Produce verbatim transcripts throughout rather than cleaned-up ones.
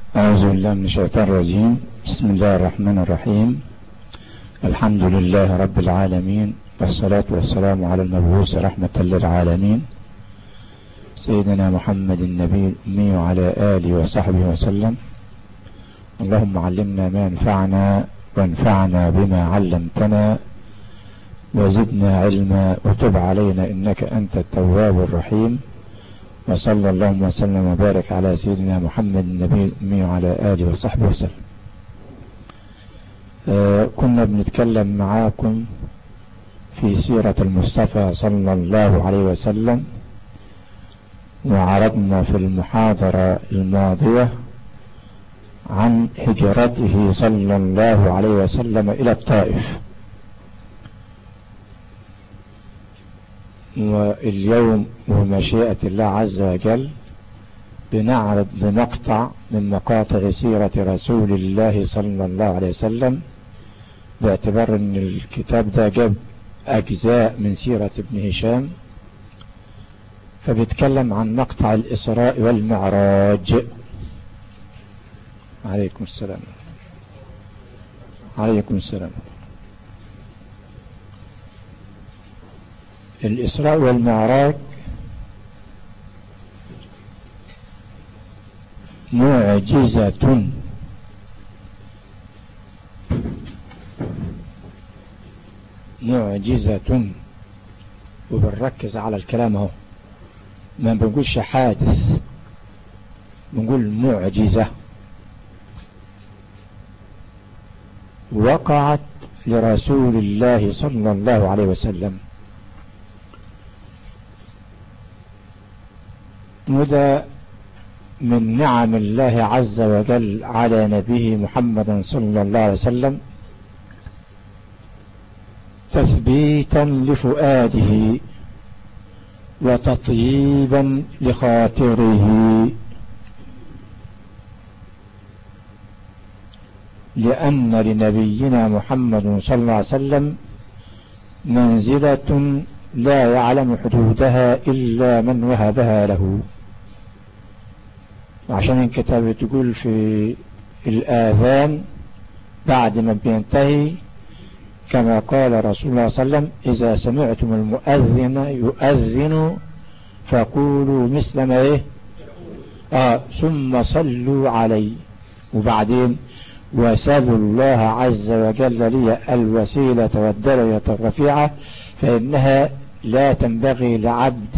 أعوذ بالله من الشيطان الرجيم. بسم الله الرحمن الرحيم. الحمد لله رب العالمين، والصلاة والسلام على المبعوث رحمة للعالمين سيدنا محمد النبي الأمي وعلى آله وصحبه وسلم. اللهم علمنا ما ينفعنا وانفعنا بما علمتنا وزدنا علما وتب علينا إنك أنت التواب الرحيم. وصلى اللهم وسلم وبارك على سيدنا محمد النبي الأمي وعلى آله وصحبه وسلم. آه كنا بنتكلم معاكم في سيرة المصطفى صلى الله عليه وسلم، وعرضنا في المحاضرة الماضية عن هجرته صلى الله عليه وسلم إلى الطائف، واليوم ومشيئة الله عز وجل بنعرض لمقطع من مقاطع سيرة رسول الله صلى الله عليه وسلم، باعتبار ان الكتاب ده جاب اجزاء من سيرة ابن هشام، فبيتكلم عن مقطع الاسراء والمعراج. عليكم السلام. عليكم السلام. الإسراء والمعراج معجزة معجزة وبنركز على الكلام اهو، ما بنقولش حادث، بنقول معجزة وقعت لرسول الله صلى الله عليه وسلم. وده من نعم الله عز وجل على نبيه محمد صلى الله عليه وسلم، تثبيتا لفؤاده وتطييبا لخاطره، لأن لنبينا محمد صلى الله عليه وسلم منزلة لا يعلم حدودها إلا من وهبها له. عشان الكتاب تقول في الآذان بعد ما بينتهي كما قال رسول الله صلى الله عليه وسلم: إذا سمعتم المؤذن يؤذن فقولوا مثل ما إيه آه ثم صلوا عليه. وبعدين: وسألوا الله عز وجل لي الوسيلة والدرجة الرفيعة فإنها لا تنبغي لعبد،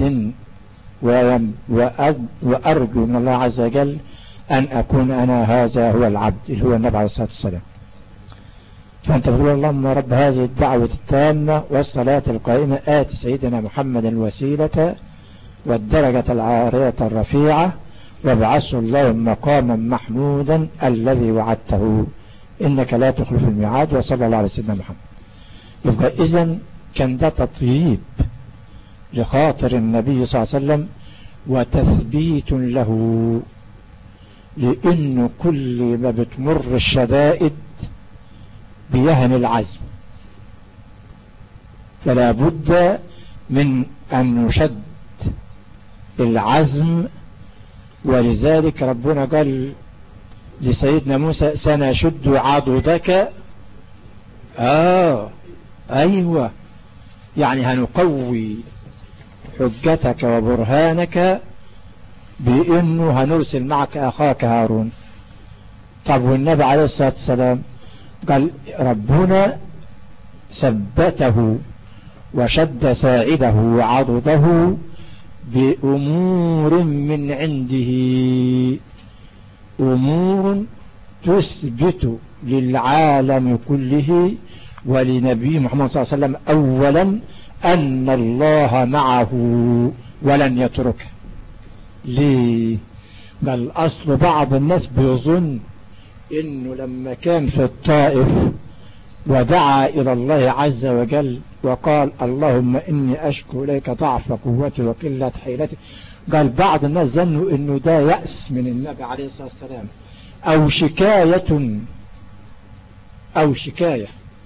وأرجو من الله عز وجل أن أكون أنا هذا هو العبد اللي هو النبي عليه الصلاة والسلام. فأنت بتقول: اللهم رب هذه الدعوة التامة والصلاة القائمة آت سيدنا محمد الوسيلة والدرجة العارية الرفيعة وابعثه اللهم مقاما محمودا الذي وعدته إنك لا تخلف الميعاد، وصلى الله على سيدنا محمد. يبقى إذن كان ده تطيب لخاطر النبي صلى الله عليه وسلم وتثبيت له، لأنه كل ما بتمر الشدائد بيهن العزم، فلا بد من أن نشد العزم. ولذلك ربنا قال لسيدنا موسى: سنشد عضدك. آه أيوة، يعني هنقوي حجتك وبرهانك بأنه هنرسل معك أخاك هارون. طب والنبي عليه الصلاة والسلام قال ربنا ثبته وشد ساعده وعضده بأمور من عنده، أمور تثبت للعالم كله ولنبي محمد صلى الله عليه وسلم أولا أن الله معه ولن يتركه. ليه؟ بل أصل بعض الناس بيظن إنه لما كان في الطائف ودعا إلى الله عز وجل وقال: اللهم إني أشكو إليك ضعف قوتي وقلة حيلتي، قال بعض الناس ظنوا إنه ده يأس من النبي عليه الصلاة والسلام أو شكاية أو شكاية.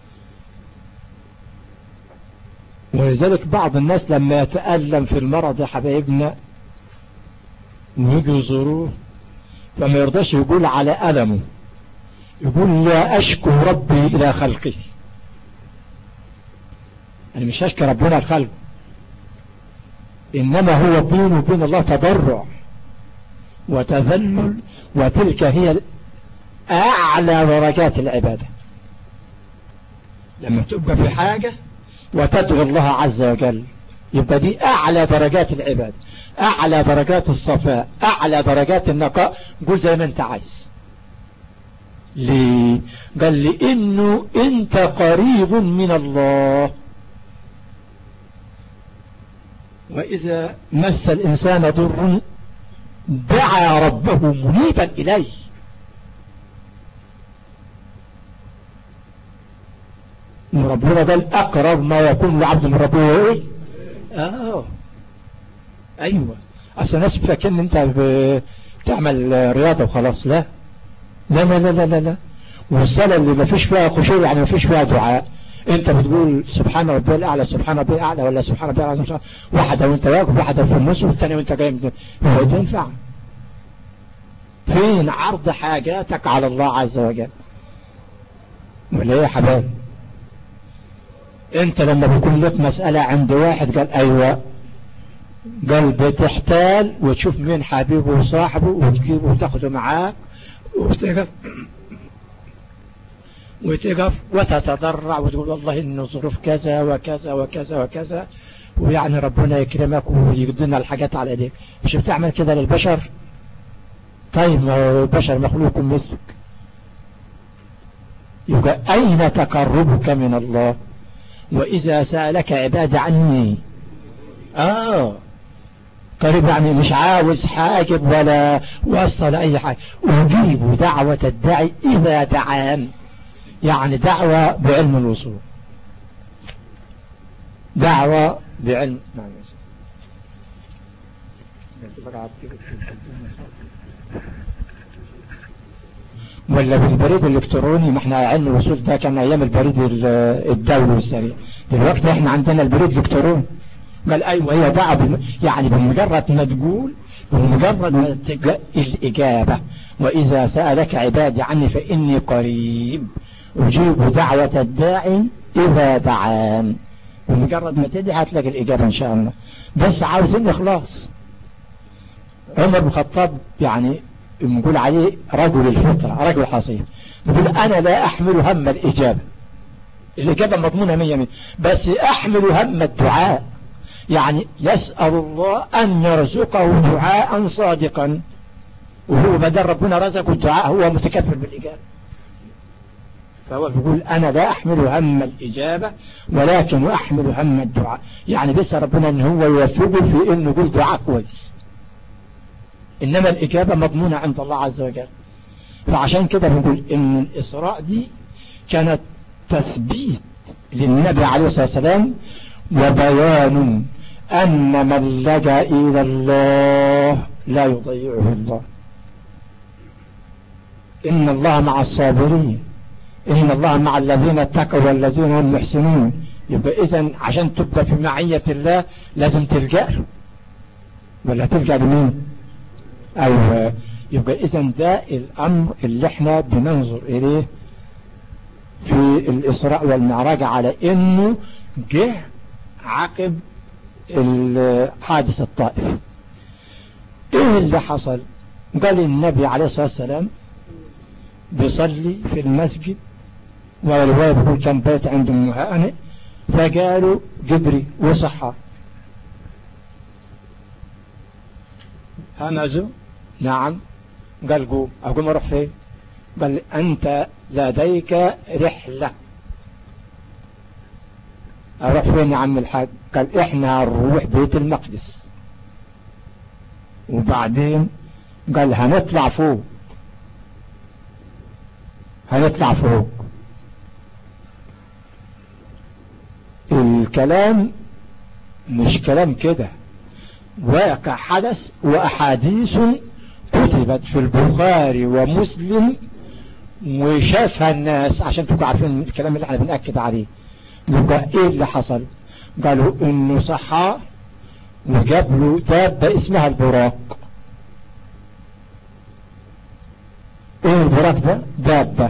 ولذلك بعض الناس لما يتألم في المرض يا حبايبنا ويجوا يزوروه فما يرضاش يقول على ألمه، يقول لا أشكو ربي إلى خلقه. أنا مش أشكي ربنا الخلق، إنما هو بينه وبين الله تضرع وتذلل، وتلك هي أعلى درجات العبادة. لما تبقى في حاجة وتدعو الله عز وجل، يبقى دي أعلى درجات العبادة، أعلى درجات الصفاء، أعلى درجات النقاء. قول زي ما أنت عايز. ليه؟ قال لإنه أنت قريب من الله، وإذا مس الإنسان ضر دعا ربه منيبا إليه. ربنا قال أقرب ما يكون العبد من ربه إيه؟ آه أيوة. أصلا الناس بتفكر أنت بتعمل رياضة وخلاص. لا لا لا لا لا, لا. والصلاة اللي ما فيش فيها خشوع يعني ما فيش فيها دعاء. انت بتقول سبحان ربي الاعلى سبحان ربي الاعلى ولا سبحان ربي الاعلى، واحدة وانت واقف، واحدة في النص، والثانية وانت جاي من هو تنفع؟ فين عرض حاجاتك على الله عز وجل؟ ولا ايه يا حبايب؟ انت لما بيكون لك مسألة عند واحد قال ايوه، قال بتحتال وتشوف مين حبيبه وصاحبه وتجيبه وتاخده معاك وتقف وتقف وتتضرع وتقول والله إن ظروف كذا وكذا وكذا وكذا، ويعني ربنا يكرمك ويقدرنا الحاجات على ايديك. مش بتعمل كده للبشر؟ طيب ما البشر مخلوق مثلك. يبقى أين تقربك من الله؟ وإذا سألك عبادي عني آه قريب، يعني مش عاوز حاجب ولا وصل أي حاجة. أجيب دعوة الداعي إذا دعان، يعني دعوة بعلم الوصول، دعوة بعلم. نعم ولا بالبريد الالكتروني. ما احنا علم الوصول ده كان ايام البريد الدولي والسريع، دلوقتي احنا عندنا البريد الالكتروني. قال ايوه هي دعوة يعني بمجرد ما تقول، بمجرد ما تلقى الاجابة. واذا سألك عبادي عني فاني قريب اجيب دعوة الداعي اذا دعان. بمجرد ما تدعي هتلاقي الاجابة ان شاء الله. بس عاوزين اخلاص. عمر بن الخطاب يعني نقول عليه رجل الفطرة، رجل حصيف، يقول أنا لا أحمل هم الإجابة، الإجابة مضمونة مية مية، بس أحمل هم الدعاء، يعني يسأل الله أن يرزقه دعاء صادقا، وهو بدل ربنا رزقه الدعاء هو متكفل بالإجابة. فهو يقول أنا لا أحمل هم الإجابة ولكن أحمل هم الدعاء، يعني بس ربنا أن هو يوفقه في أنه يقول دعاء كويس، إنما الإجابة مضمونة عند الله عز وجل. فعشان كده بنقول إن الإسراء دي كانت تثبيت للنبي عليه الصلاة والسلام، وبيان أن من لجأ إلى الله لا يضيعه الله. إن الله مع الصابرين، إن الله مع الذين اتقوا والذين هم محسنون. يبقى إذن عشان تبقى في معية الله لازم تلجأ له، ولا تلجأ لمين؟ أيوة. يبقى إذن ده الأمر اللي احنا بننظر إليه في الإسراء والمعراج، على إنه جه عقب حادث الطائف. إيه اللي حصل؟ قال النبي عليه الصلاة والسلام بيصلي في المسجد، والرواية بيقول كان بيت عند أم هانئ، فقالوا جبري وصحى همزوا. نعم. قال قوم. أقوم أروح فين؟ قال أنت لديك رحلة. أروح فين يا عم الحاج؟ قال إحنا هنروح بيت المقدس، وبعدين قال هنطلع فوق، هنطلع فوق. الكلام مش كلام كده، واقع حدث، وأحاديث كتبت في البخاري ومسلم وشافها الناس، عشان تبقوا عارفين الكلام اللي احنا بنأكد عليه. يبقى ايه اللي حصل؟ قالوا انه صحى وجاب له دابة اسمها البراق، ايه البراك ده؟ دابة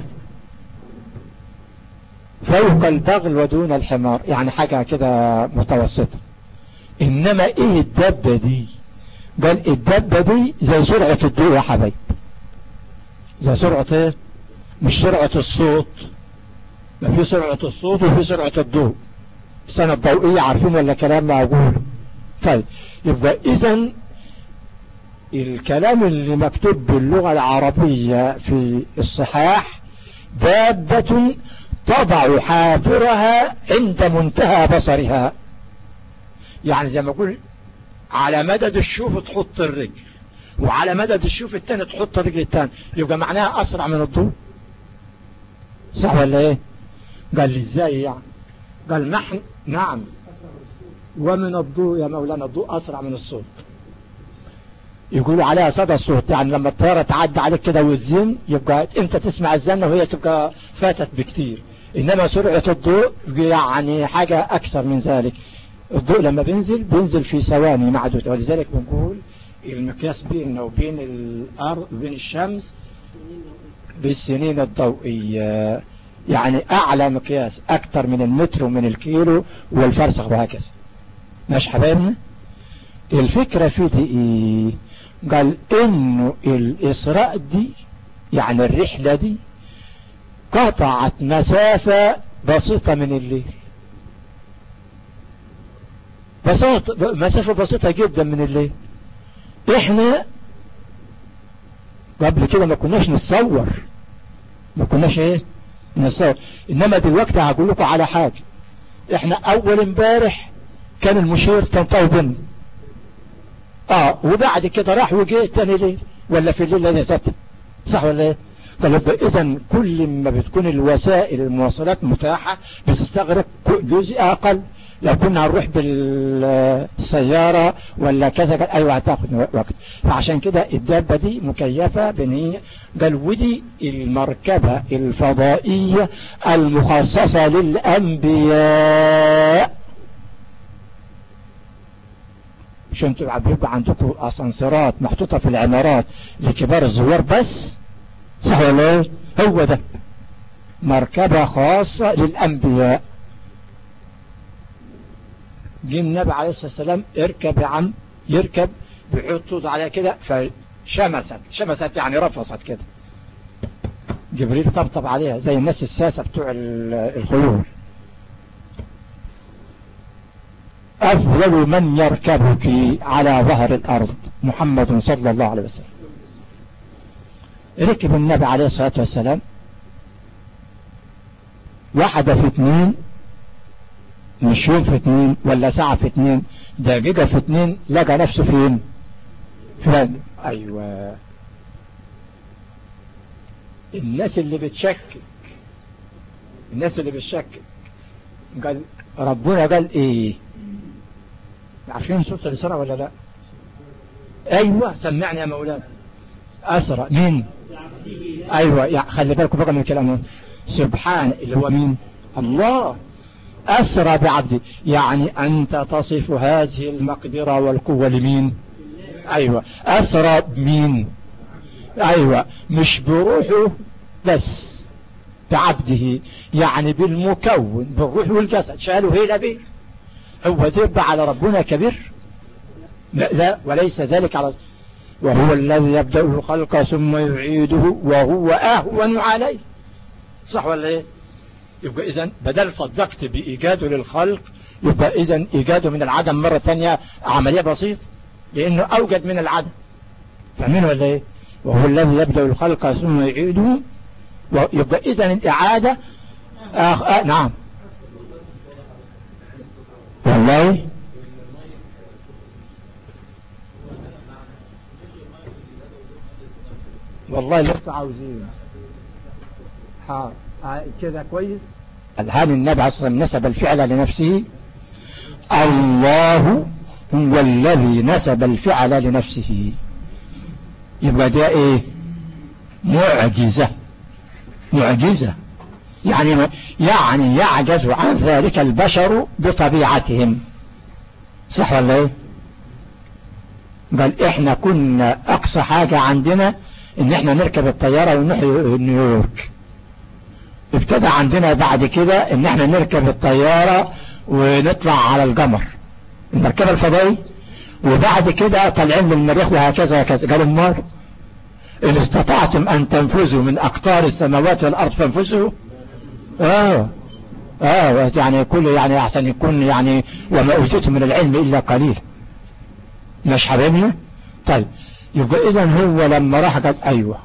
فوق البغل ودون الحمار، يعني حاجة كده متوسطة. انما ايه الدابة دي؟ قال الدابة دي زي سرعة الضوء يا حبايب. زي سرعة ايه؟ مش سرعة الصوت، ما في سرعة الصوت وفي سرعة الضوء، السنة الضوئية عارفين ولا كلام معقول؟ طيب يبقى اذا الكلام اللي مكتوب باللغة العربية في الصحاح دابة تضع حافرها عند منتهى بصرها، يعني زي ما اقول على مدد الشوف تحط الرجل، وعلى مدد الشوف التاني تحط الرجل التاني، يبقى معناها اسرع من الضوء. صح ولا ايه؟ قال لي ازاي يعني؟ قال نحن نعم، ومن الضوء يا مولانا الضوء اسرع من الصوت. يقولوا عليها صدى الصوت، يعني لما الطيارة تعدي عليك كده وتزن يبقى انت تسمع الزنة وهي تبقى فاتت بكتير، انما سرعة الضوء يعني حاجة اكثر من ذلك. الضوء لما بينزل بينزل في ثواني معدودة، ولذلك بنقول المقياس بيننا وبين الارض وبين الشمس بالسنين الضوئية، يعني اعلى مقياس اكثر من المتر ومن الكيلو والفرسخ وهكذا. ماشي حبايبنا؟ الفكرة في دي ايه؟ قال انه الاسراء دي يعني الرحلة دي قطعت مسافة بسيطة من الليل، بسيطة مسافة بسيطة جدا من الليل. احنا قبل كده ما كناش نتصور، ما كناش ايه نتصور، انما دلوقتي هقول لكم على حاجة. احنا اول امبارح كان المشير تنطوي بنا، اه وبعد كده راح وجه تاني ليل ولا في الليل اللي ذاته، صح ولا ايه؟ طيب اذا كل ما بتكون الوسائل المواصلات متاحة بتستغرق جزء اقل. لو كنا هنروح بالسيارة ولا كذا ايوه هتاخد وقت. فعشان كده الدابة دي مكيفة بان قال ودي المركبة الفضائية المخصصة للانبياء. مش انتوا بيبقى عندكم اسانسيرات محطوطة في العمارات لكبار الزوار بس، صح ولا ايه؟ هو ده مركبة خاصة للانبياء. جه النبي عليه الصلاة والسلام اركب يا عم، يركب بيحطوا على كده فشمست، شمست يعني رفصت كده، جبريل طبطب عليها زي الناس الساسة بتوع الخيول. أفضل من يركبك على ظهر الأرض محمد صلى الله عليه وسلم. ركب النبي عليه الصلاة والسلام، واحدة في اتنين، مش يوم في اتنين ولا ساعة في اتنين، دقيقة في اتنين، لقى نفسه فين؟ فين؟ أيوة. الناس اللي بتشكك، الناس اللي بتشكك قال ربنا قال ايه؟ عارفين صوت الإسراء ولا لا؟ ايوه سمعني يا مولانا. أسرى مين؟ ايوه يعني خلي بالكم بقى من كلامه. سبحان اللي هو مين؟ الله. أسرى بعبدي، يعني أنت تصف هذه المقدرة والقوة لمين؟ أيوة. أسرى بمين؟ أيوة مش بروحه بس، بعبده، يعني بالمكون بالروح والجسد، شالوا هيلا بيه. هو تبع على ربنا كبير؟ لا, لا وليس ذلك على، وهو الذي يبدأ الخلق ثم يعيده وهو أهون عليه، صح ولا ايه؟ يبقى اذا بدل صدقت بإيجاده للخلق، يبقى اذا إيجاده من العدم مرة ثانية عملية بسيطة، لأنه أوجد من العدم. فاهمين ولا ايه؟ وهو الذي يبدأ الخلق ثم يعيده، يبقى اذا الإعادة آخ... آه نعم والله والله اللي انتوا عاوزين حاضر كده كويس. الهان النبي عليه الصلاة والسلام نسب الفعل لنفسه، الله هو الذي نسب الفعل لنفسه، يبقى ده ايه؟ معجزة، معجزة يعني يعني يعجز عن ذلك البشر بطبيعتهم، صح ولا ايه؟ قال احنا كنا اقصى حاجة عندنا ان احنا نركب الطيارة ونروح نيويورك. ابتدى عندنا بعد كده ان احنا نركب الطيارة ونطلع على القمر، المركبة الفضائية، وبعد كده طالعين للمريخ وهكذا وهكذا. قالوا النار ان استطعتم ان تنفذوا من اقطار السماوات والارض فانفذوا. اه اه يعني كل يعني احسن يكون يعني وما اوتيتم من العلم الا قليل. مش حبيبنا؟ طيب يبقى اذا هو لما راح قال ايوه،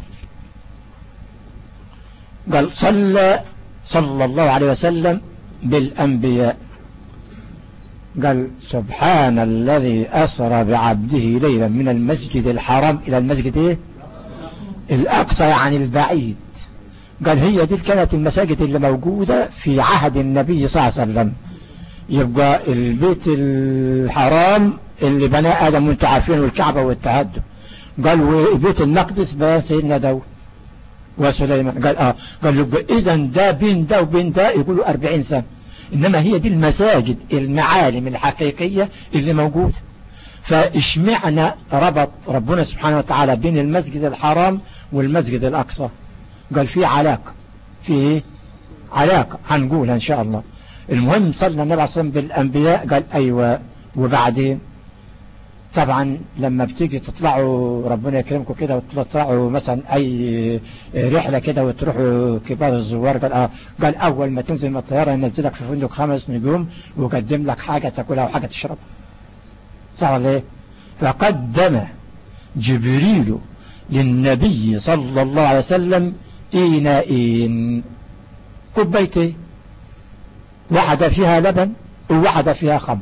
قال صلى صلى الله عليه وسلم بالانبياء، قال سبحان الذي اسرى بعبده ليلا من المسجد الحرام الى المسجد ايه الاقصى يعني البعيد. قال هي دي كانت المساجد اللي موجودة في عهد النبي صلى الله عليه وسلم. يبقى البيت الحرام اللي بناه آدم وانتم عارفين والكعبة والتهدم. قال وبيت المقدس بقى سيدنا داود وسليمان. قال اه قال يبقى اذا ده بين ده وبين ده يقولوا أربعين سنة. انما هي دي المساجد المعالم الحقيقية اللي موجودة. فاشمعنا ربط ربنا سبحانه وتعالى بين المسجد الحرام والمسجد الأقصى؟ قال في علاقة، في علاقة هنقولها ان شاء الله. المهم صلى النبي عليه الصلاة والسلام بالانبياء. قال ايوه. وبعدين طبعا لما بتيجي تطلعوا ربنا يكرمكم كده وتطلعوا مثلا اي رحلة كده وتروحوا كبار الزوار، قال اه قال اول ما تنزل من الطيارة ينزلك في فندق خمس نجوم ويقدم لك حاجة تاكلها وحاجة تشربها. صح ولا ايه؟ فقدم جبريل للنبي صلى الله عليه وسلم إناءين، كوبايتين، واحدة فيها لبن وواحدة فيها خمر.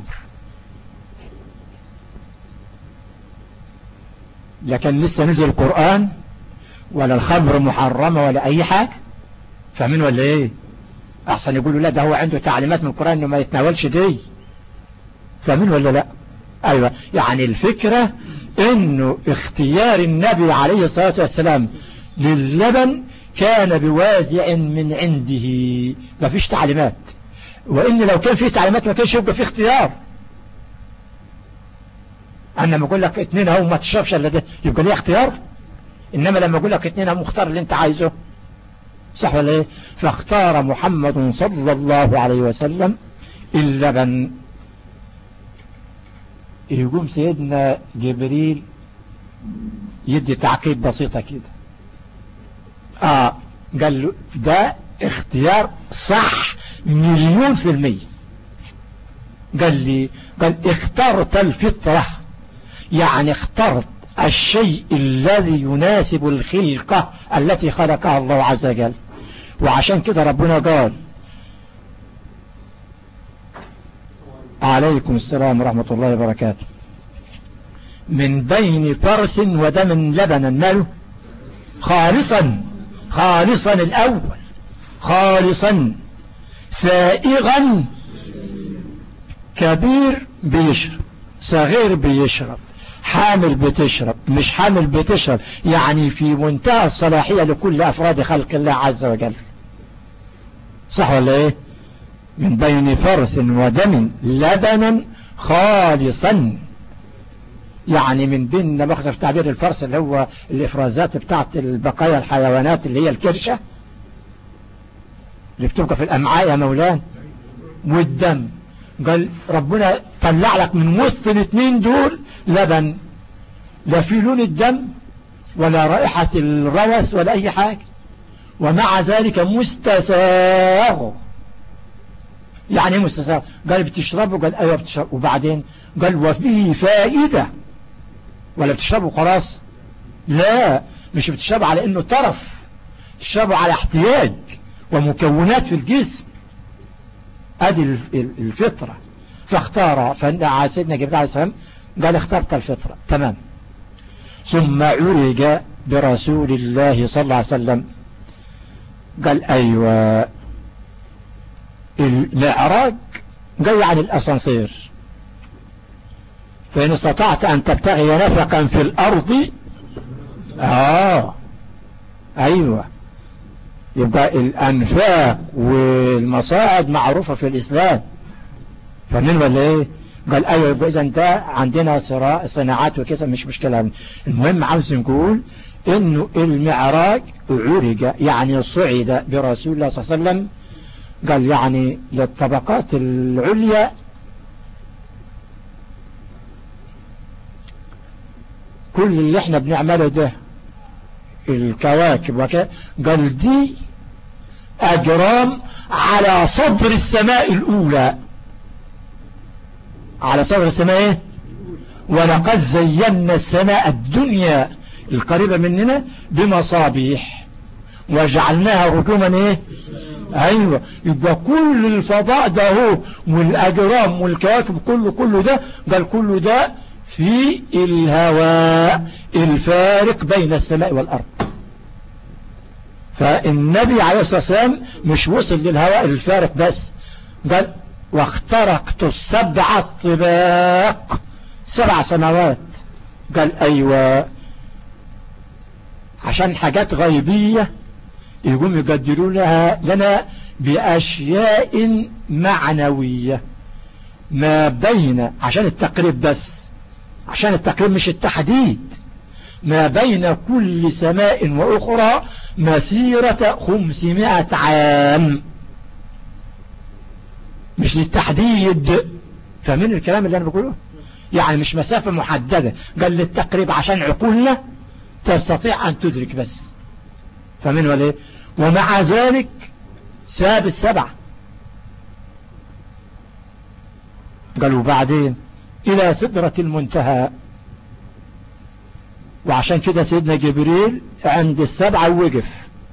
لكن لسه نزل القرآن ولا الخمر محرمة ولا أي حاجة. فاهمين ولا إيه؟ أحسن يقولوا لا ده هو عنده تعليمات من القرآن إنه ما يتناولش دي. فاهمين ولا لا؟ أيوة. يعني الفكرة إنه اختيار النبي عليه الصلاة والسلام للبن كان بوازع من عنده، ما فيش تعليمات. وإن لو كان فيه تعليمات ما كانش يبقى فيه اختيار. أنا لما أقول لك اتنين اهو ما تشربش الا ده يبقى ليه اختيار. إنما لما أقول لك اتنين اهو مختار اللي أنت عايزه. صح ولا إيه؟ فاختار محمد صلى الله عليه وسلم اللبن. يقوم سيدنا جبريل يدي تعقيد بسيطة كده. آه قال له ده اختيار صح مليون في المية. قال لي قال اخترت الفطرة، يعني اخترت الشيء الذي يناسب الخلقة التي خلقها الله عز وجل. وعشان كده ربنا قال عليكم السلام ورحمة الله وبركاته من بين فرث ودم لبنا ماله خالصا، خالصا الأول خالصا سائغا، كبير بيشرب، صغير بيشرب، حامل بتشرب، مش حامل بتشرب، يعني في منتهى الصلاحية لكل أفراد خلق الله عز وجل. صح ولا ايه؟ من بين فرث ودم لبنا خالصا، يعني من بين مخزف تعبير الفرث اللي هو الافرازات بتاعت البقايا الحيوانات اللي هي الكرشة اللي بتبقى في الامعاء يا مولان، والدم. قال ربنا طلع لك من وسط الاثنين دول لبن، لا في لون الدم ولا رائحة الروث ولا اي حاجة، ومع ذلك مستساغ. يعني ايه مستساغ؟ قال بتشربه؟ قال ايوه بتشربه. وبعدين قال وفيه فائدة، ولا بتشربه خلاص؟ لا، مش بتشربه على انه طرف، تشربه على احتياج ومكونات في الجسم. ادي الفطرة. فاختار سيدنا جبريل عليه السلام قال اخترت الفطرة تمام. ثم عرج برسول الله صلى الله عليه وسلم. قال ايوه المعراج جاي عن الاسانسير، فإن استطعت أن تبتغي نفقا في الأرض آه أيوة، يبقى الأنفاق والمصاعد معروفة في الإسلام. فمن ولا إيه؟ قال ايوه اذا ده عندنا صناعات وكذا مش مشكلة. المهم عاوز نقول انه المعراج عرج يعني صعد برسول الله صلى الله عليه وسلم قال يعني للطبقات العليا كل اللي احنا بنعمله ده الكواكب وكذا قال دي اجرام على صدر السماء الاولى على صدر السماء ايه ولقد زينا السماء الدنيا القريبة مننا بمصابيح وجعلناها رجوما ايه ايوه يبقى كل الفضاء ده هو والاجرام والكواكب كله كله ده قال كله ده في الهواء الفارق بين السماء والارض. فالنبي عليه الصلاة والسلام مش وصل للهواء الفارق بس قال واخترقت السبع الطباق سبع سماوات قال ايوه عشان حاجات غيبية يقوم يقدروا لها لنا بأشياء معنوية ما بين عشان التقريب بس عشان التقريب مش التحديد ما بين كل سماء وأخرى مسيرة خمسمائة عام مش للتحديد. فمن الكلام اللي أنا بقوله يعني مش مسافة محددة قال للتقريب عشان عقولنا تستطيع أن تدرك بس. فمن وليه ومع ذلك ساب السبع قالوا بعدين إلى سدرة المنتهى وعشان كده سيدنا جبريل عند السبعة ووقف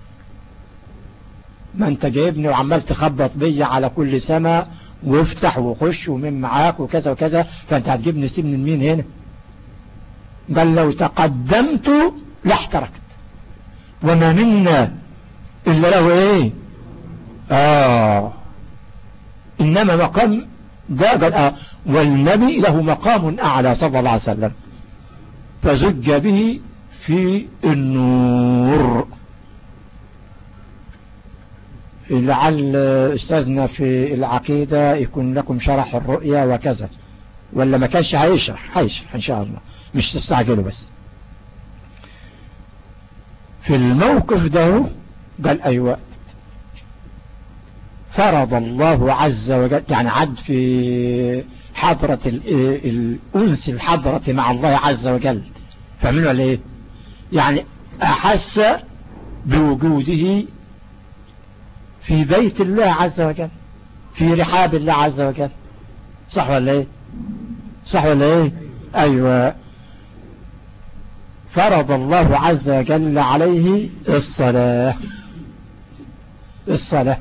ما انت جايبني وعمال تخبط بي على كل سماء وافتح وخش ومن معاك وكذا وكذا فانت هتجيبني سيب من مين هنا قال لو تقدمت لاحترقت وما منا إلا له ايه آه إنما مقام ده قال آه والنبي له مقام أعلى صلى الله عليه وسلم فزج به في النور. لعل استاذنا في العقيدة يكون لكم شرح الرؤيا وكذا ولا ما كانش هيشرح هيشرح ان شاء الله مش تستعجلوا بس. في الموقف ده قال ايوه فرض الله عز وجل يعني عد في حضرة الأنس الحضرة مع الله عز وجل فعملوا عليه يعني أحس بوجوده في بيت الله عز وجل في رحاب الله عز وجل صح ولا ايه صح ولا ايه ايوه فرض الله عز وجل عليه الصلاة الصلاة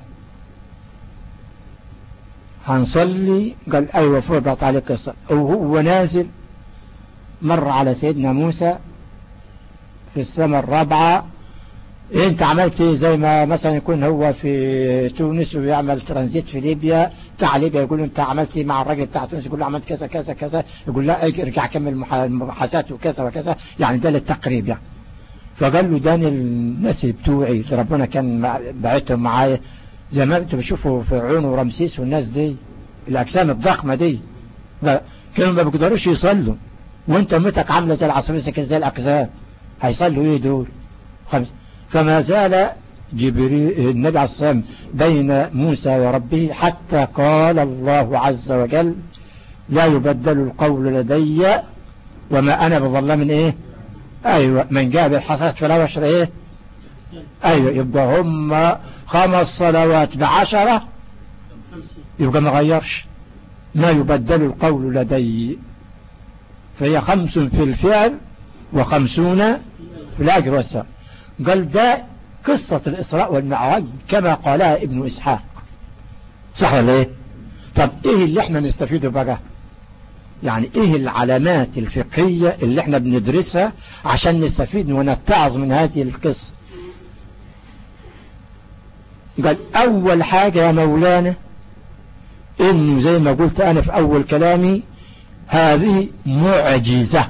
هنصلي قال ايوه فرضت عليك الصلاة وهو نازل مر على سيدنا موسى في السماء الرابعة انت عملت ايه زي ما مثلا يكون هو في تونس ويعمل ترانزيت في ليبيا بتاع ليبيا يقول له انت عملت ايه مع الراجل بتاع تونس يقول له عملت كذا كذا كذا يقول لا ارجع كمل المباحثات وكذا وكذا يعني ده للتقريب يعني. فقال له داني الناس بتوعي اللي ربنا كان بعتهم معايا زي ما انتوا بتشوفوا فرعون ورمسيس والناس دي الاجسام الضخمه دي كانوا ما بيقدروش يصلوا وانت امتك عامله زي العصافير زي الاقزام هيصلوا ايه دول خمس. فما زال جبريل النبي عليه الصلاة والسلام بين موسى وربه حتى قال الله عز وجل لا يبدل القول لدي وما أنا بظلام ايه ايوه من جاء بالحسنات فلا بشر ايه ايوه يبقى هم خمس صلوات بعشرة يبقى ما غيرش ما يبدل القول لدي فهي خمس في الفعل وخمسون في الأجر والثواب. قال ده قصة الإسراء والمعراج كما قالها ابن إسحاق صح ولا ايه؟ طب ايه اللي احنا نستفيده بقى يعني ايه العلامات الفقهية اللي احنا بندرسها عشان نستفيد ونتعظ من هذه القصة؟ قال اول حاجة يا مولانا انه زي ما قلت انا في اول كلامي هذه معجزة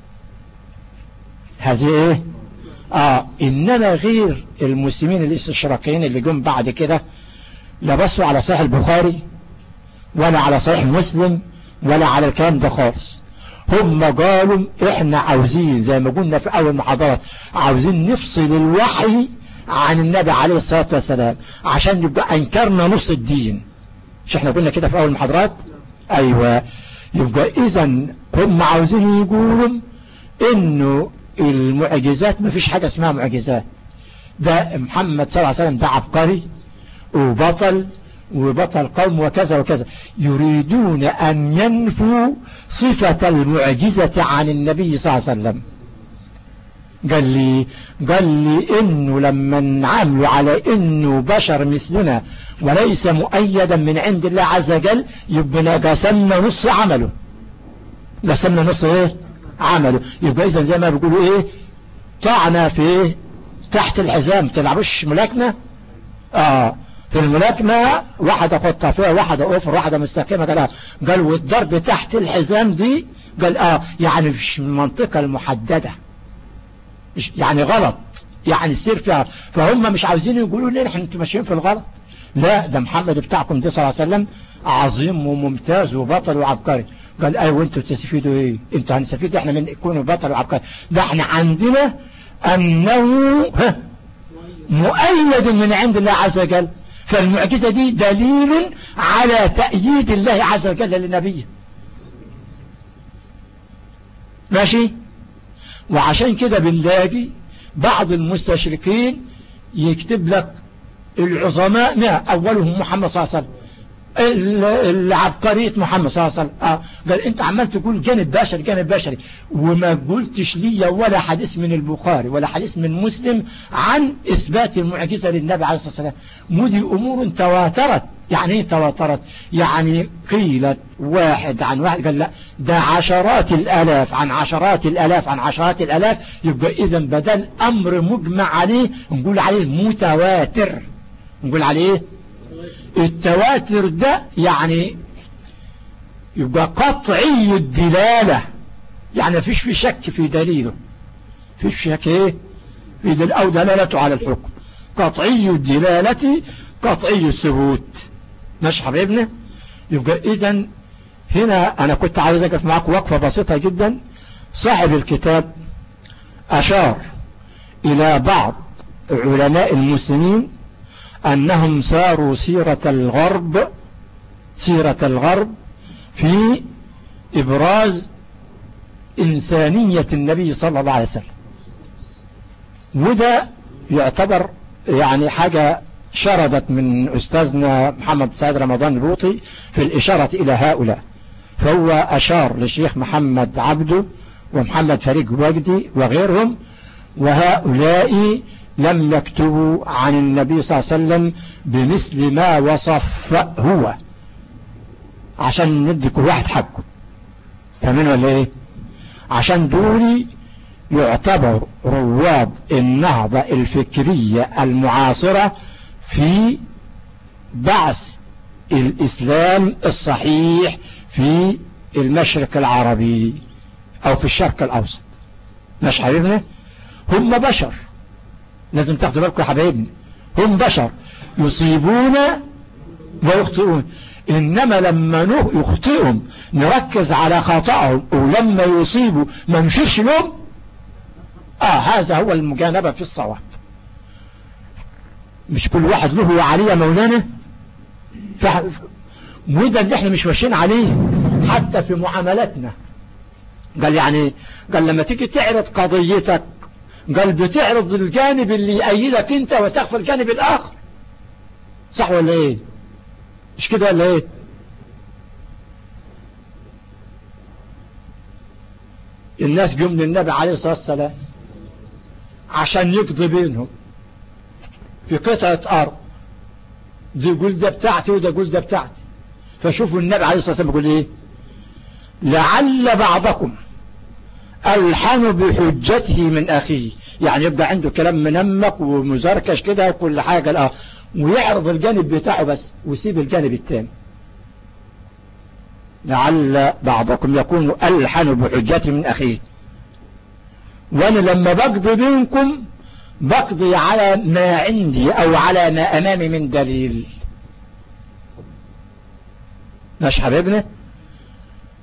هذه ايه اه انما غير المسلمين الاستشراقيين اللي جم بعد كده لا بصوا على صحيح البخاري ولا على صحيح مسلم ولا على الكلام ده خالص. هم قالوا احنا عاوزين زي ما قلنا في اول محاضرات عاوزين نفصل الوحي عن النبي عليه الصلاة والسلام عشان يبقى انكرنا نص الدين. مش احنا قلنا كده في اول محاضرات؟ ايوه. يبقى اذا هم عاوزين يقولوا انه المعجزات ما فيش حاجة اسمها معجزات، ده محمد صلى الله عليه وسلم ده عبقري وبطل وبطل قوم وكذا وكذا. يريدون أن ينفوا صفة المعجزة عن النبي صلى الله عليه وسلم. قال لي قال لي إنه لما نعامله على إنه بشر مثلنا وليس مؤيدا من عند الله عز وجل يبقى قسمنا نص عمله، قسمنا نص إيه عمله. يبقى إذن زي ما بيقولوا إيه طعنا في إيه تحت الحزام. تلعبوش ملاكمة؟ آه في الملاكمة واحدة خطة فيها واحدة أوفر واحدة مستقيمة. قال قال والضرب تحت الحزام دي قال آه يعني مش المنطقة المحددة يعني غلط يعني سير فيها. فهم مش عاوزين يقولوا ليه احنا انتوا ماشيين في الغلط. لا ده محمد بتاعكم دي صلى الله عليه وسلم عظيم وممتاز وبطل وعبقري. قال ايوه انتوا تستفيدوا ايه؟ انتوا هنستفيد احنا من يكونوا بطل وعبقري؟ ده احنا عندنا انه مؤيد من عند الله عز وجل. فالمعجزة دي دليل على تأييد الله عز وجل لنبيه. ماشي. وعشان كده بنلاقي بعض المستشركين يكتب لك العظماء مئة أولهم محمد صلى الله عليه وسلم، العبقرية محمد صلى الله عليه وسلم. آه. قال انت عمال تقول جانب بشري جانب بشري وما قلتش لي ولا حديث من البخاري ولا حديث من مسلم عن اثبات المعجزة للنبي عليه الصلاة والسلام. مودي امور تواترت. يعني ايه تواترت؟ يعني قيلت واحد عن واحد. قال لا ده عشرات الالاف عن عشرات الالاف عن عشرات الالاف. يبقى اذا بدل امر مجمع عليه نقول عليه متواتر. نقول عليه التواتر ده يعني يبقى قطعي الدلالة، يعني فيش في شك في دليله، فيش شك ايه في دل او دلالته على الحكم، قطعي الدلالة قطعي الثبوت. ماشي حبيبنا. يبقى اذا هنا انا كنت عايز اقف معاك وقفة بسيطة جدا. صاحب الكتاب اشار الى بعض علماء المسلمين أنهم ساروا سيرة الغرب سيرة الغرب في إبراز إنسانية النبي صلى الله عليه وسلم. وده يعتبر يعني حاجة شردت من أستاذنا محمد سعيد رمضان البوطي في الإشارة إلى هؤلاء. فهو أشار للشيخ محمد عبده ومحمد فريق وجدي وغيرهم، وهؤلاء لم يكتبوا عن النبي صلى الله عليه وسلم بمثل ما وصف هو، عشان ندي كل واحد حقه. فاهمين ولا ايه؟ عشان دول يعتبر رواد النهضة الفكرية المعاصرة في بعث الإسلام الصحيح في المشرق العربي أو في الشرق الأوسط. مش حبيبنا؟ هم بشر، لازم تاخدوا بالكم يا حبايبنا، هم بشر يصيبون ويخطئون. إنما لما يخطئهم نركز على خطأهم، ولما يصيبوا ما نشيرش لهم. آه هذا هو المجانبة في الصواب. مش كل واحد له وعليه مولانا، وده اللي احنا مش ماشيين عليه حتى في معاملاتنا. قال يعني قال لما تيجي تعرض قضيتك قال بتعرض الجانب اللي يأيدك انت وتخفى الجانب الاخر. صح ولا ايه؟ مش كده ولا ايه؟ الناس جم للنبي عليه الصلاة والسلام عشان يقضي بينهم في قطعة ارض، دي يقول ده بتاعتي وده يقول ده بتاعتي. فشوفوا النبي عليه الصلاة والسلام يقول ايه؟ لعل بعضكم ألحن بحجته من أخيه. يعني يبقى عنده كلام منمق ومزركش كده وكل حاجة الآخر، ويعرض الجانب بتاعه بس ويسيب الجانب الثاني. لعل بعضكم يكون ألحن بحجته من أخيه، وأنا لما بقضي بينكم بقضي على ما عندي أو على ما أمامي من دليل. مش حبيبنا؟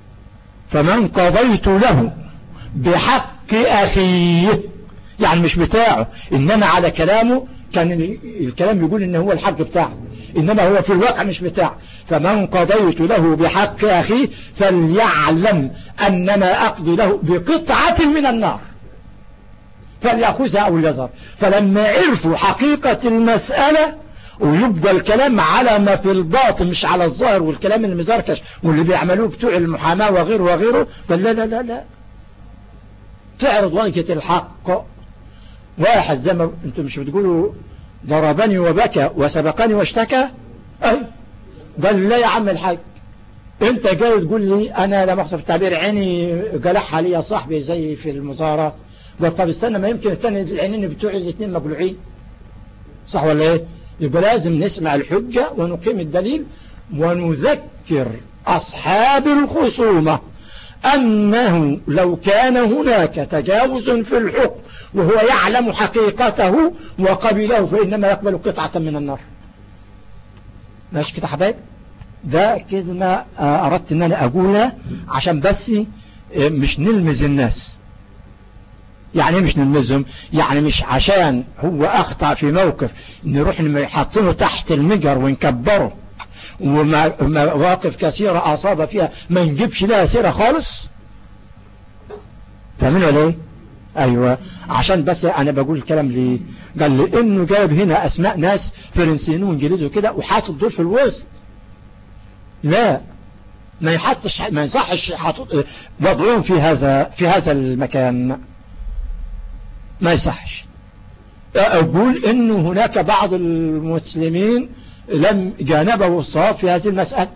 فمن قضيت له بحق أخيه، يعني مش بتاعه، إنما على كلامه كان الكلام يقول إن هو الحق بتاعه، إنما هو في الواقع مش بتاعه. فمن قضيت له بحق أخيه فليعلم أنما أقضي له بقطعة من النار فليأخذها أو ليذر. فلما عرفوا حقيقة المسألة ويبقى الكلام على ما في الباطن مش على الظاهر، والكلام المزركش واللي بيعملوه بتوع المحاماة وغيره وغيره، قال لا لا لا لا، تعرض وجهة الحق. واحد زي ما انتم مش بتقولوا ضربني وبكى وسبقني واشتكى، اي قال لا يا عم الحاج، انت جاي تقول لي انا لا مقصد التعبير عيني جلحها لي يا صاحبي زي في المزارة. قال طب استنى ما يمكن الثاني العينين بتوعي الاثنين مقلوعين، صح ولا ايه؟ يبقى لازم نسمع الحجة ونقيم الدليل ونذكر أصحاب الخصومة أنه لو كان هناك تجاوز في الحكم وهو يعلم حقيقته وقبله فإنما يقبل قطعة من النار. ماشي كده حبايب؟ ده كده ما أردت أن أنا أقولها عشان بس مش نلمز الناس. يعني مش نلمزهم، يعني مش عشان هو أخطأ في موقف نروح نحطنه تحت المجر ونكبره، ومواقف كثيرة أصاب فيها ما نجيبش لها سيرة خالص. فاهمين ولا ايه؟ ايوه، عشان بس انا بقول الكلام ليه؟ قال لي انه جايب هنا اسماء ناس فرنسيين وانجليز وكده وحاطط دول في الوسط. لا، ما يحطش، ما يصحش حاطط وضعهم في هذا في هذا المكان، ما يصحش. اقول انه هناك بعض المسلمين لم جانبوا الصواب في هذه المسألة.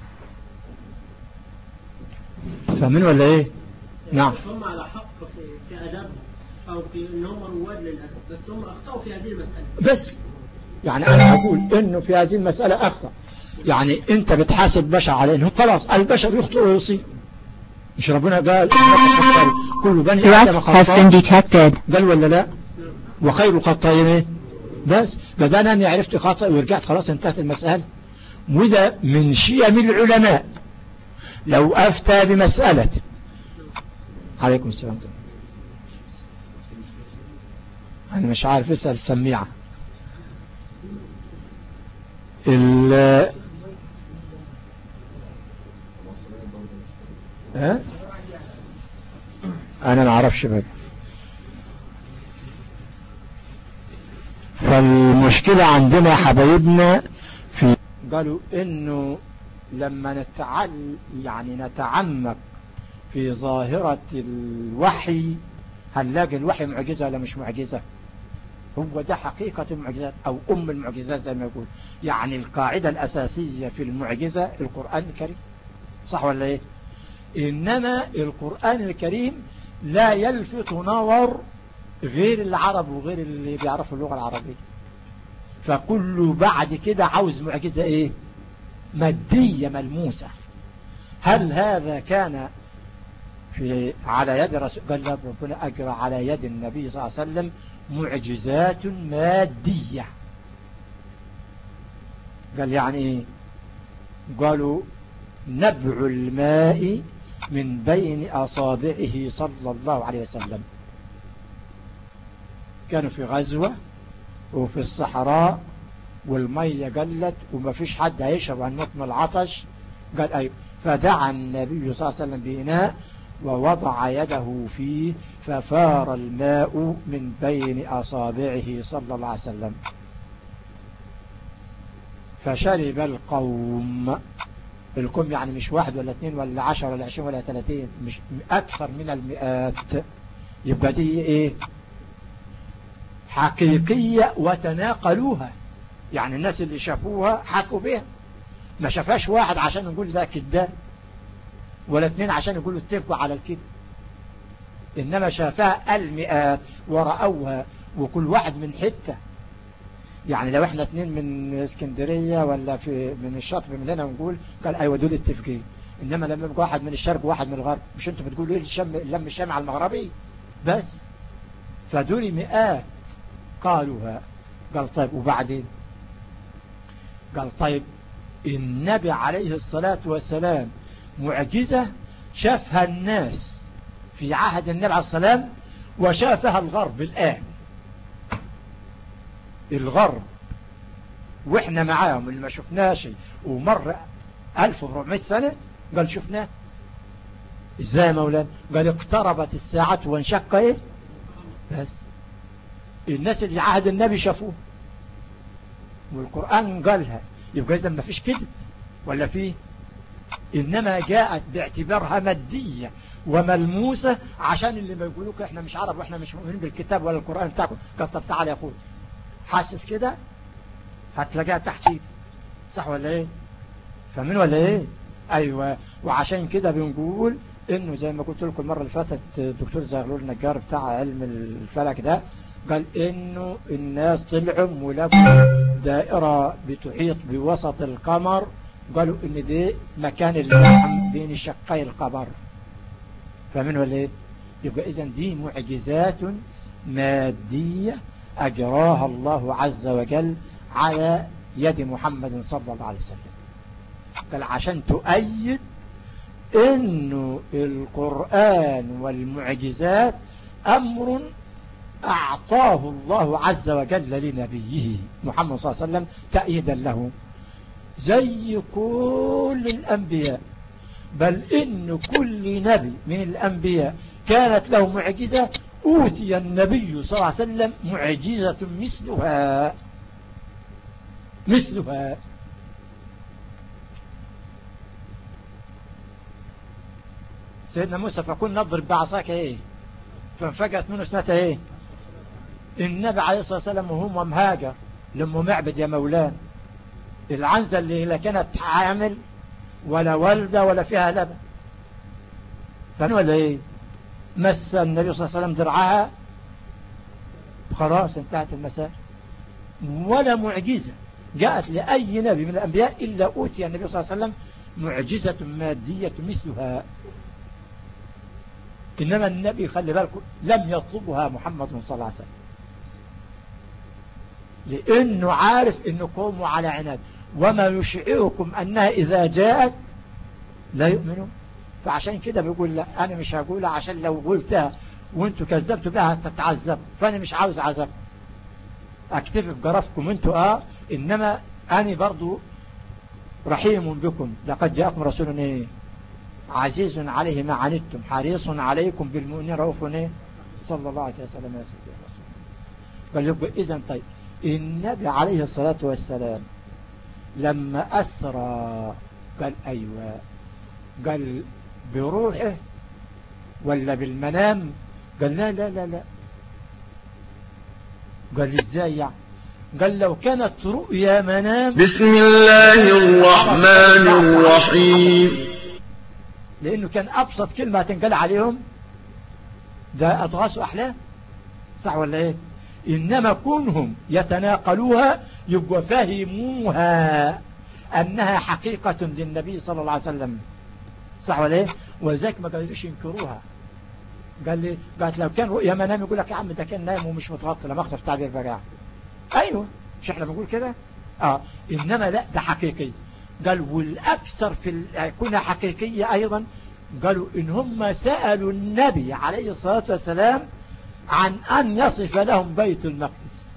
فاهمين ولا ايه؟ نعم. هم على حق في في ادب او في ان هم رواد للادب، بس هم اخطاوا في هذه المسألة. بس يعني انا اقول انه في هذه المسألة اخطأ. يعني انت بتحاسب بشر على انه خلاص البشر يخطئ ويصيب، مش ربنا قال كل بني آدم خطاء؟ قال ولا لا؟ وخير الخطائين ايه؟ بس بدأنا اني عرفت خطأ ورجعت خلاص انتهت المسألة. وده من شيم العلماء، لو افتى بمسألة. عليكم السلام. انا مش عارف اسأل السميعة. ال ها انا ما اعرفش بقى. فالمشكلة عندنا حبايبنا في قالوا انه لما نتعل يعني نتعمق في ظاهرة الوحي هنلاقي الوحي معجزة ولا مش معجزة؟ هو ده حقيقة المعجزات او ام المعجزات زي ما يقول. يعني القاعدة الاساسية في المعجزة القرآن الكريم، صح ولا ايه؟ انما القرآن الكريم لا يلفت نظر غير العرب وغير اللي بيعرفوا اللغة العربية. فكله بعد كده عاوز معجزة ايه؟ مادية ملموسة. هل هذا كان في على يد رسول؟ قال ربنا أجرى على يد النبي صلى الله عليه وسلم معجزات مادية. قال يعني ايه؟ قالوا نبع الماء من بين أصابعه صلى الله عليه وسلم. كانوا في غزوة وفي الصحراء والمية قلت وما فيش حد هيشرب هنموت من العطش. قال أيوه، فدعا النبي صلى الله عليه وسلم بإناء ووضع يده فيه ففار الماء من بين أصابعه صلى الله عليه وسلم فشرب القوم. القوم يعني مش واحد ولا اثنين ولا عشر ولا عشرين ولا ثلاثين، مش أكثر من المئات. يبقى دي إيه؟ حقيقية وتناقلوها. يعني الناس اللي شافوها حكوا بها، ما شافهاش واحد عشان نقول ده كذاب ولا اثنين عشان يقولوا اتفقوا على الكذب، إنما شافها المئات ورأوها وكل واحد من حتة. يعني لو احنا اثنين من اسكندرية ولا في من الشاطئ من هنا نقول قال ايوه دول اتفقين، انما لما يبقى واحد من الشرق وواحد من الغرب مش انتوا بتقولوا ايه الشم لم الشام على المغربي بس؟ فدول مئات قالوها. قال طيب وبعدين؟ قال طيب النبي عليه الصلاة والسلام معجزة شافها الناس في عهد النبي عليه السلام وشافها الغرب الآن. الغرب واحنا معاهم اللي ما شفناش ومر ألف وأربعمائة سنة قال شفناه. ازاي يا مولانا؟ قال اقتربت الساعة وانشق ايه بس. الناس اللي عهد النبي شافوه والقرآن قالها، يبقى اذا ما فيش كذب ولا فيه؟ انما جاءت باعتبارها مادية وملموسة عشان اللي ما يقولوك احنا مش عرب واحنا مش مؤمنين بالكتاب ولا القرآن بتاعكم. طب تعالى يا اخوي حاسس كده هتلاقيها تحت ايدك، صح ولا ايه؟ فاهمين ولا ايه؟ ايوه. وعشان كده بنقول انه زي ما قلت لكم المره اللي فاتت الدكتور زغلول النجار بتاع علم الفلك ده قال انه الناس طلعوا ولقوا دائره بتحيط بوسط القمر، قالوا ان دي مكان اللحم بين شقي القمر. فاهمين ولا ايه؟ يبقى اذا دي معجزات ماديه اجراها الله عز وجل على يد محمد صلى الله عليه وسلم. قال عشان تؤيد انه القرآن والمعجزات امر اعطاه الله عز وجل لنبيه محمد صلى الله عليه وسلم تأييدا له زي كل الانبياء. بل ان كل نبي من الانبياء كانت له معجزة اوتي النبي صلى الله عليه وسلم معجزة مثلها مثلها. سيدنا موسى فكن نضرب بعصاك ايه فانفجرت منه سنة ايه. النبي عليه الصلاة والسلام وهو مهاجر لأم معبد يا مولانا، العنزة اللي لا كانت حامل ولا والدة ولا فيها لبن، فاهم ولا ايه؟ مس النبي صلى الله عليه وسلم درعها خلاص انتهت المسائل. ولا معجزة جاءت لأي نبي من الأنبياء إلا أوتي النبي صلى الله عليه وسلم معجزة مادية مثلها. إنما النبي خلي بالكم لم يطلبها محمد صلى الله عليه وسلم لأنه عارف أنه قوموا على عناد وما يشعركم أنها إذا جاءت لا يؤمنون. فعشان كده بيقول لا أنا مش هقولها عشان لو قلتها وانتوا كذبتوا بها تتعذب، فأنا مش عاوز عذاب اكتفي في جرفكم انتوا اه انما انا برضو رحيم بكم. لقد جاءكم رسول ايه عزيز عليه ما عنتم حريص عليكم بالمؤمنين رؤوف ايه صلى الله عليه وسلم يا سيدي الرسول. قال يبقى اذا طيب النبي عليه الصلاة والسلام لما اسرى قال ايوه قال بروحه ولا بالمنام؟ قال لا لا لا لا. قال ازاي يعني؟ قال لو كانت رؤيا منام. بسم الله الرحمن الرحيم. لانه كان ابسط كلمة تنقل عليهم ده اضغاث احلام، صح ولا ايه؟ انما كونهم يتناقلوها يبقى فهموها انها حقيقة للنبي صلى الله عليه وسلم، صح ولا ايه؟ ولذلك ما قدروش ينكروها. قال لي قالت لو كان رؤيا منام يقول لك يا عم ده كان نايم ومش متغطى، لما اخسر تعبير بقى. ايوه مش احنا بنقول كده اه انما لا ده حقيقي. قال والاكثر في كونها حقيقية ايضا قالوا ان هم سألوا النبي عليه الصلاة والسلام عن ان يصف لهم بيت المقدس.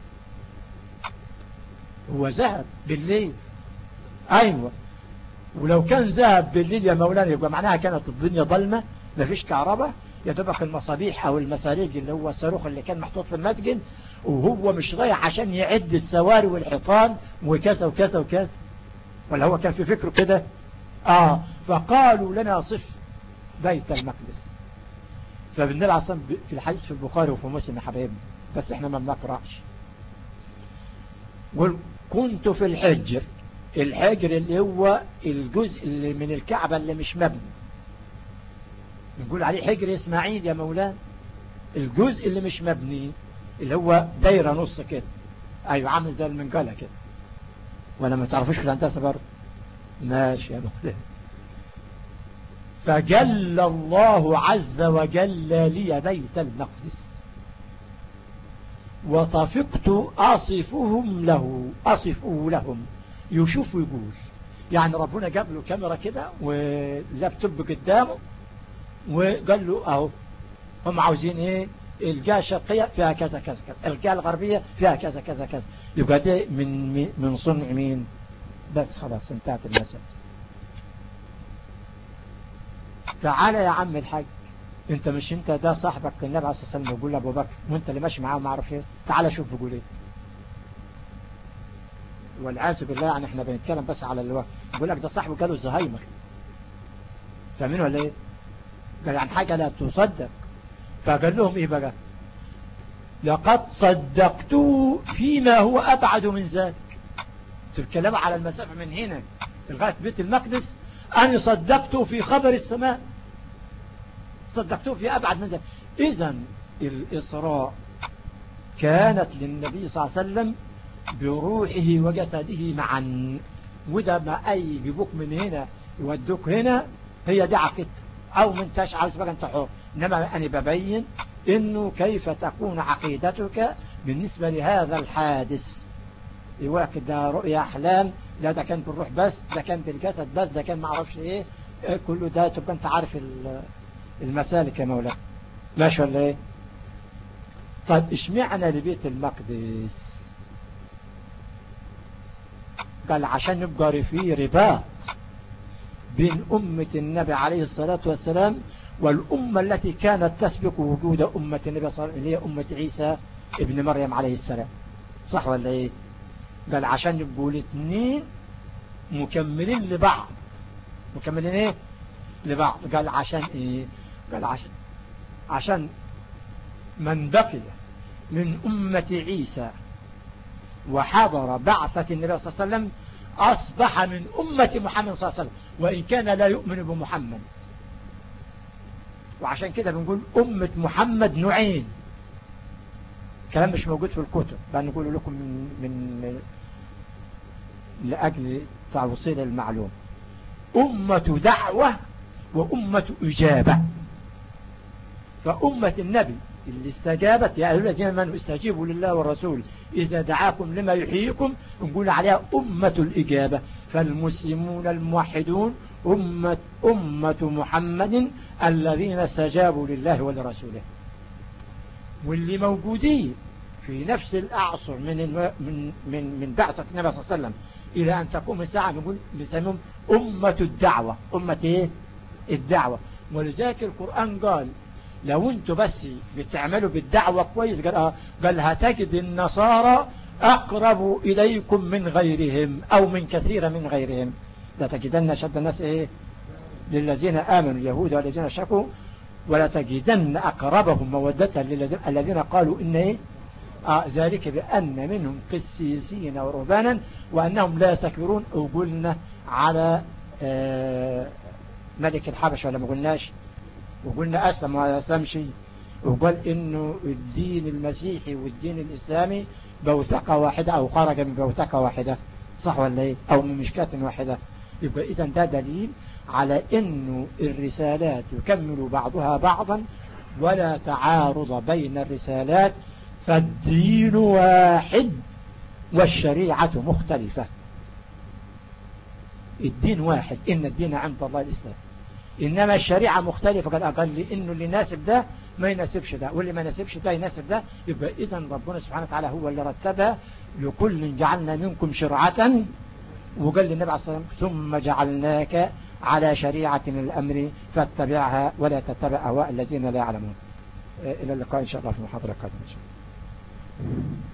هو ذهب بالليل ايوه، ولو كان ذهب بالليل يا مولانا يبقى معناها كانت الدنيا ظلمة ما فيش كهرباء، يا دوبك المصابيح او المساريج اللي هو الصاروخ اللي كان محطوط في المسجد، وهو مش رايح عشان يعد السواري والحيطان وكذا وكذا وكذا، ولا هو كان في فكره كده؟ اه فقالوا لنا صف بيت المقدس. فبالنبي عليه في الحديث في البخاري وفي مسلم يا حبايبنا بس احنا ما بنقراش. قل كنت في الحجر، الحجر اللي هو الجزء اللي من الكعبة اللي مش مبني، نقول عليه حجر اسماعيل يا مولانا، الجزء اللي مش مبني اللي هو دايرة نص كده، ايوه عامل زي المنقلة كده، ولا ما تعرفوش في الهندسة برضه؟ ماشي يا مولانا. فجل الله عز وجل لي بيت المقدس وطفقت أصفهم له أصفه لهم، يشوف ويقول. يعني ربنا جاب له كاميرا كده ولابتوب قدامه وقال له اهو هم عاوزين ايه الجهة الشرقية فيها كذا كذا كذا، الجهة الغربية فيها كذا كذا كذا، يبقى ده من من صنع مين؟ بس خلاص انتهت المسألة. تعالى يا عم الحاج، انت مش انت ده صاحبك النبي عليه الصلاة والسلام بيقول لابو بكر وانت اللي ماشي معاه وما اعرف ايه، تعالى شوف بيقول ايه. والعياذ بالله يعني احنا بنتكلم بس على اللي هو بيقول لك ده صاحبه جاله الزهايمر، فاهمين ولا ايه؟ قال عن حاجة لا تصدق. فقال لهم ايه بقى؟ لقد صدقته فيما هو ابعد من ذلك. تتكلم على المسافة من هنا لغاية بيت المقدس، انا صدقته في خبر السماء، صدقته في ابعد من ذلك. اذا الاسراء كانت للنبي صلى الله عليه وسلم بروحه وجسده معا، وده ما اي يجيبوك من هنا يودوك هنا هي دي عقيدتك، او من انتش عاوز بقى انت حر، انما انا ببين انه كيف تكون عقيدتك بالنسبة لهذا الحادث. يواك ده رؤيا احلام، لا ده كان بالروح بس، ده كان بالجسد بس، ده كان ما اعرفش ايه، كله ده تبقى انت عارف المسالك يا مولانا، ماشي ولا ايه؟ طيب اشمعنى لبيت المقدس؟ قال عشان يبقى فيه رباط بين أمة النبي عليه الصلاة والسلام والأمة التي كانت تسبق وجود أمة النبي صلى الله عليه وسلم، اللي هي أمة عيسى ابن مريم عليه السلام، صح ولا ايه؟ قال عشان يبقوا الاثنين مكملين لبعض، مكملين ايه لبعض. قال عشان ايه؟ قال عشان عشان من بقي من أمة عيسى وحضر بعثة النبي صلى الله عليه وسلم أصبح من أمة محمد صلى الله عليه وسلم، وإن كان لا يؤمن بمحمد. وعشان كده بنقول أمة محمد نوعين، كلام مش موجود في الكتب، بنقول لكم من, من لأجل توصيل المعلوم. أمة دعوة وأمة إجابة. فأمة النبي اللي استجابت يا أيها الذين آمنوا استجيبوا لله والرسول إذا دعاكم لما يحييكم، نقول عليها أمة الإجابة. فالمسلمون الموحدون أمة, أمة محمد الذين استجابوا لله ولرسوله. واللي موجودين في نفس الأعصر من من من من بعثة النبي صلى الله عليه وسلم إلى أن تقوم الساعة نقول نسميهم أمة الدعوة. أمة إيه؟ الدعوة. ولذلك القرآن قال لو انتوا بس بتعملوا بالدعوة كويس، قال, آه قال هتجد النصارى أقرب إليكم من غيرهم أو من كثير من غيرهم. لا تجدن شد الناس إيه للذين آمنوا اليهود والذين شكوا، ولا تجدن أقربهم مودة للذين الذين قالوا إن إيه آه ذلك بأن منهم قسيسين ورهبانا وأنهم لا يستكبرون. وقلنا على آه ملك الحبش ولا ما قلناش؟ وقلنا أسلم ولا أسلمش، وقال إنه الدين المسيحي والدين الإسلامي بوتقة واحدة أو خرج من بوتقة واحدة، صح ولا إيه؟ أو من مشكاة واحدة. يبقى إذا ده دليل على إنه الرسالات يكمل بعضها بعضا ولا تعارض بين الرسالات، فالدين واحد والشريعة مختلفة. الدين واحد، إن الدين عند الله الإسلام، إنما الشريعة مختلفة. قد أقل لأنه اللي يناسب ده ما يناسبش ده، واللي ما يناسبش ده يناسب ده. يبقى إذا ربنا سبحانه وتعالى هو اللي رتبها، لكل جعلنا منكم شرعة، وقال للنبي عليه الصلاة والسلام ثم جعلناك على شريعة من الأمر فاتبعها ولا تتبع أهواء الذين لا يعلمون. إلى اللقاء إن شاء الله في محاضرة قادمة.